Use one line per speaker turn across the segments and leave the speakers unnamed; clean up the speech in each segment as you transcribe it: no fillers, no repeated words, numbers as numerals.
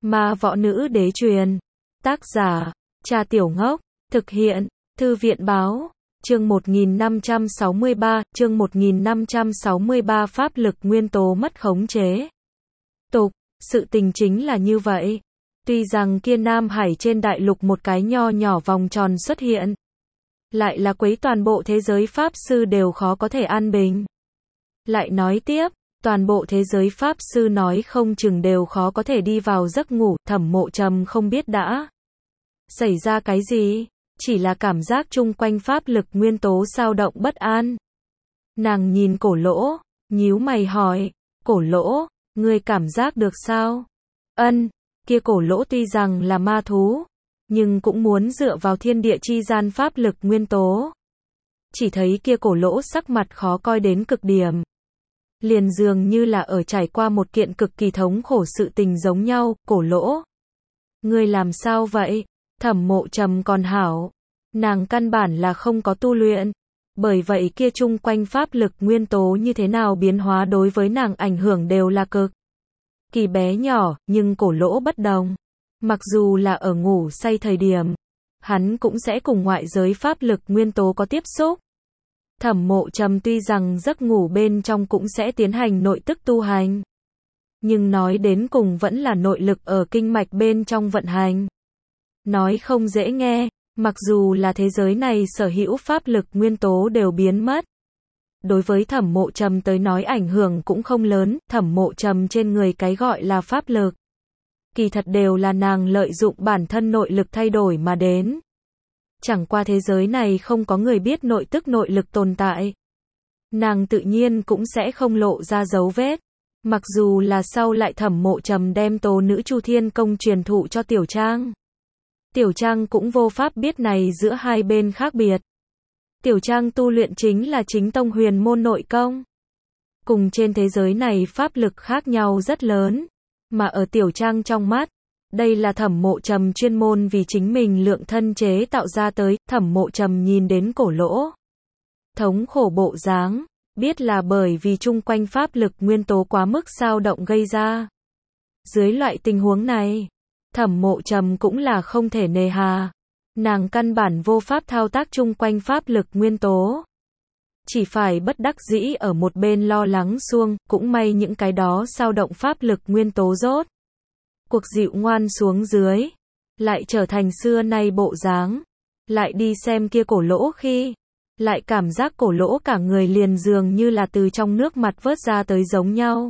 Ma Võ Nữ Đế truyền. Tác giả, Trà Tiểu Ngốc. Thực hiện, Thư viện Báo. Chương 1563, pháp lực nguyên tố mất khống chế. Tục, sự tình chính là như vậy. Tuy rằng kia Nam Hải trên đại lục một cái nho nhỏ vòng tròn xuất hiện, lại là quấy toàn bộ thế giới pháp sư đều khó có thể an bình. Lại nói tiếp, toàn bộ thế giới pháp sư nói không chừng đều khó có thể đi vào giấc ngủ. Thẩm Mộ Trầm không biết đã xảy ra cái gì, chỉ là cảm giác chung quanh pháp lực nguyên tố dao động bất an. Nàng nhìn Cổ Lỗ, nhíu mày hỏi, Cổ Lỗ, ngươi cảm giác được sao? Ân, kia Cổ Lỗ tuy rằng là ma thú, nhưng cũng muốn dựa vào thiên địa chi gian pháp lực nguyên tố. Chỉ thấy kia Cổ Lỗ sắc mặt khó coi đến cực điểm, liền dường như là ở trải qua một kiện cực kỳ thống khổ sự tình giống nhau. Cổ Lỗ, ngươi làm sao vậy? Thẩm Mộ Trầm còn hảo, nàng căn bản là không có tu luyện, bởi vậy kia chung quanh pháp lực nguyên tố như thế nào biến hóa đối với nàng ảnh hưởng đều là cực kỳ bé nhỏ. Nhưng Cổ Lỗ bất đồng, mặc dù là ở ngủ say thời điểm, hắn cũng sẽ cùng ngoại giới pháp lực nguyên tố có tiếp xúc. Thẩm Mộ Trầm tuy rằng giấc ngủ bên trong cũng sẽ tiến hành nội tức tu hành, nhưng nói đến cùng vẫn là nội lực ở kinh mạch bên trong vận hành. Nói không dễ nghe, mặc dù là thế giới này sở hữu pháp lực nguyên tố đều biến mất, đối với Thẩm Mộ Trầm tới nói ảnh hưởng cũng không lớn. Thẩm Mộ Trầm trên người cái gọi là pháp lực, kỳ thật đều là nàng lợi dụng bản thân nội lực thay đổi mà đến. Chẳng qua thế giới này không có người biết nội tức nội lực tồn tại, nàng tự nhiên cũng sẽ không lộ ra dấu vết. Mặc dù là sau lại Thẩm Mộ Trầm đem Tố Nữ Chu Thiên Công truyền thụ cho Tiểu Trang, Tiểu Trang cũng vô pháp biết này giữa hai bên khác biệt. Tiểu Trang tu luyện chính là chính tông huyền môn nội công, cùng trên thế giới này pháp lực khác nhau rất lớn, mà ở Tiểu Trang trong mắt, đây là Thẩm Mộ Trầm chuyên môn vì chính mình lượng thân chế tạo ra tới. Thẩm Mộ Trầm nhìn đến Cổ Lỗ thống khổ bộ dáng, biết là bởi vì chung quanh pháp lực nguyên tố quá mức dao động gây ra. Dưới loại tình huống này, Thẩm Mộ Trầm cũng là không thể nề hà, nàng căn bản vô pháp thao tác chung quanh pháp lực nguyên tố, chỉ phải bất đắc dĩ ở một bên lo lắng xuông. Cũng may những cái đó dao động pháp lực nguyên tố rốt cuộc dịu ngoan xuống dưới, lại trở thành xưa nay bộ dáng. Lại đi xem kia Cổ Lỗ khi, lại cảm giác Cổ Lỗ cả người liền dường như là từ trong nước mặt vớt ra tới giống nhau,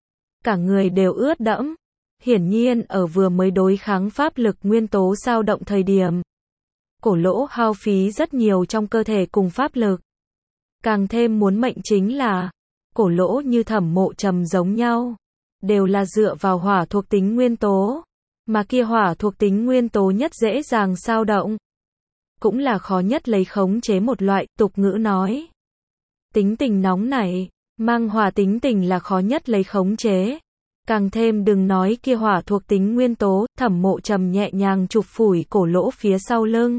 cả người đều ướt đẫm. Hiển nhiên ở vừa mới đối kháng pháp lực nguyên tố dao động thời điểm, Cổ Lỗ hao phí rất nhiều trong cơ thể cùng pháp lực. Càng thêm muốn mệnh chính là, Cổ Lỗ như Thẩm Mộ Trầm giống nhau, đều là dựa vào hỏa thuộc tính nguyên tố, mà kia hỏa thuộc tính nguyên tố nhất dễ dàng dao động, cũng là khó nhất lấy khống chế một loại. Tục ngữ nói, tính tình nóng nảy, mang hỏa tính tình là khó nhất lấy khống chế. Càng thêm đừng nói kia hỏa thuộc tính nguyên tố. Thẩm Mộ Trầm nhẹ nhàng chụp phủi Cổ Lỗ phía sau lưng,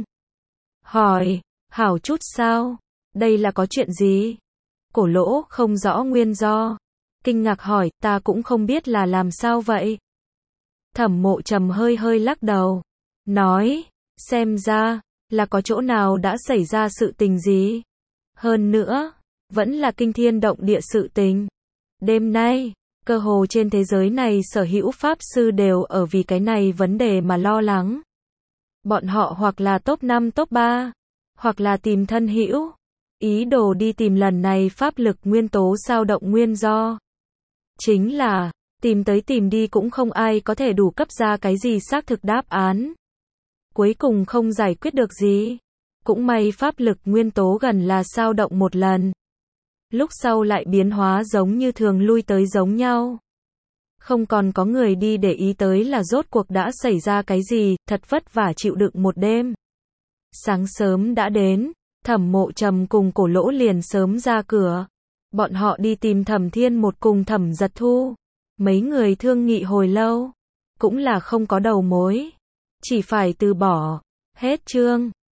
hỏi, hảo chút sao? Đây là có chuyện gì? Cổ Lỗ không rõ nguyên do, kinh ngạc hỏi, ta cũng không biết là làm sao vậy. Thẩm Mộ Trầm hơi hơi lắc đầu, nói, xem ra là có chỗ nào đã xảy ra sự tình gì. Hơn nữa, vẫn là kinh thiên động địa sự tình. Đêm nay, cơ hồ trên thế giới này sở hữu pháp sư đều ở vì cái này vấn đề mà lo lắng. Bọn họ hoặc là top 5 top 3, hoặc là tìm thân hữu, ý đồ đi tìm lần này pháp lực nguyên tố dao động nguyên do. Chính là, tìm tới tìm đi cũng không ai có thể đủ cấp ra cái gì xác thực đáp án. Cuối cùng không giải quyết được gì. Cũng may pháp lực nguyên tố gần là dao động một lần, lúc sau lại biến hóa giống như thường lui tới giống nhau. Không còn có người đi để ý tới là rốt cuộc đã xảy ra cái gì. Thật vất vả chịu đựng một đêm. Sáng sớm đã đến, Thẩm Mộ Trầm cùng Cổ Lỗ liền sớm ra cửa. Bọn họ đi tìm Thẩm Thiên Một cùng Thẩm Giật Thu. Mấy người thương nghị hồi lâu, cũng là không có đầu mối, chỉ phải từ bỏ. Hết chương.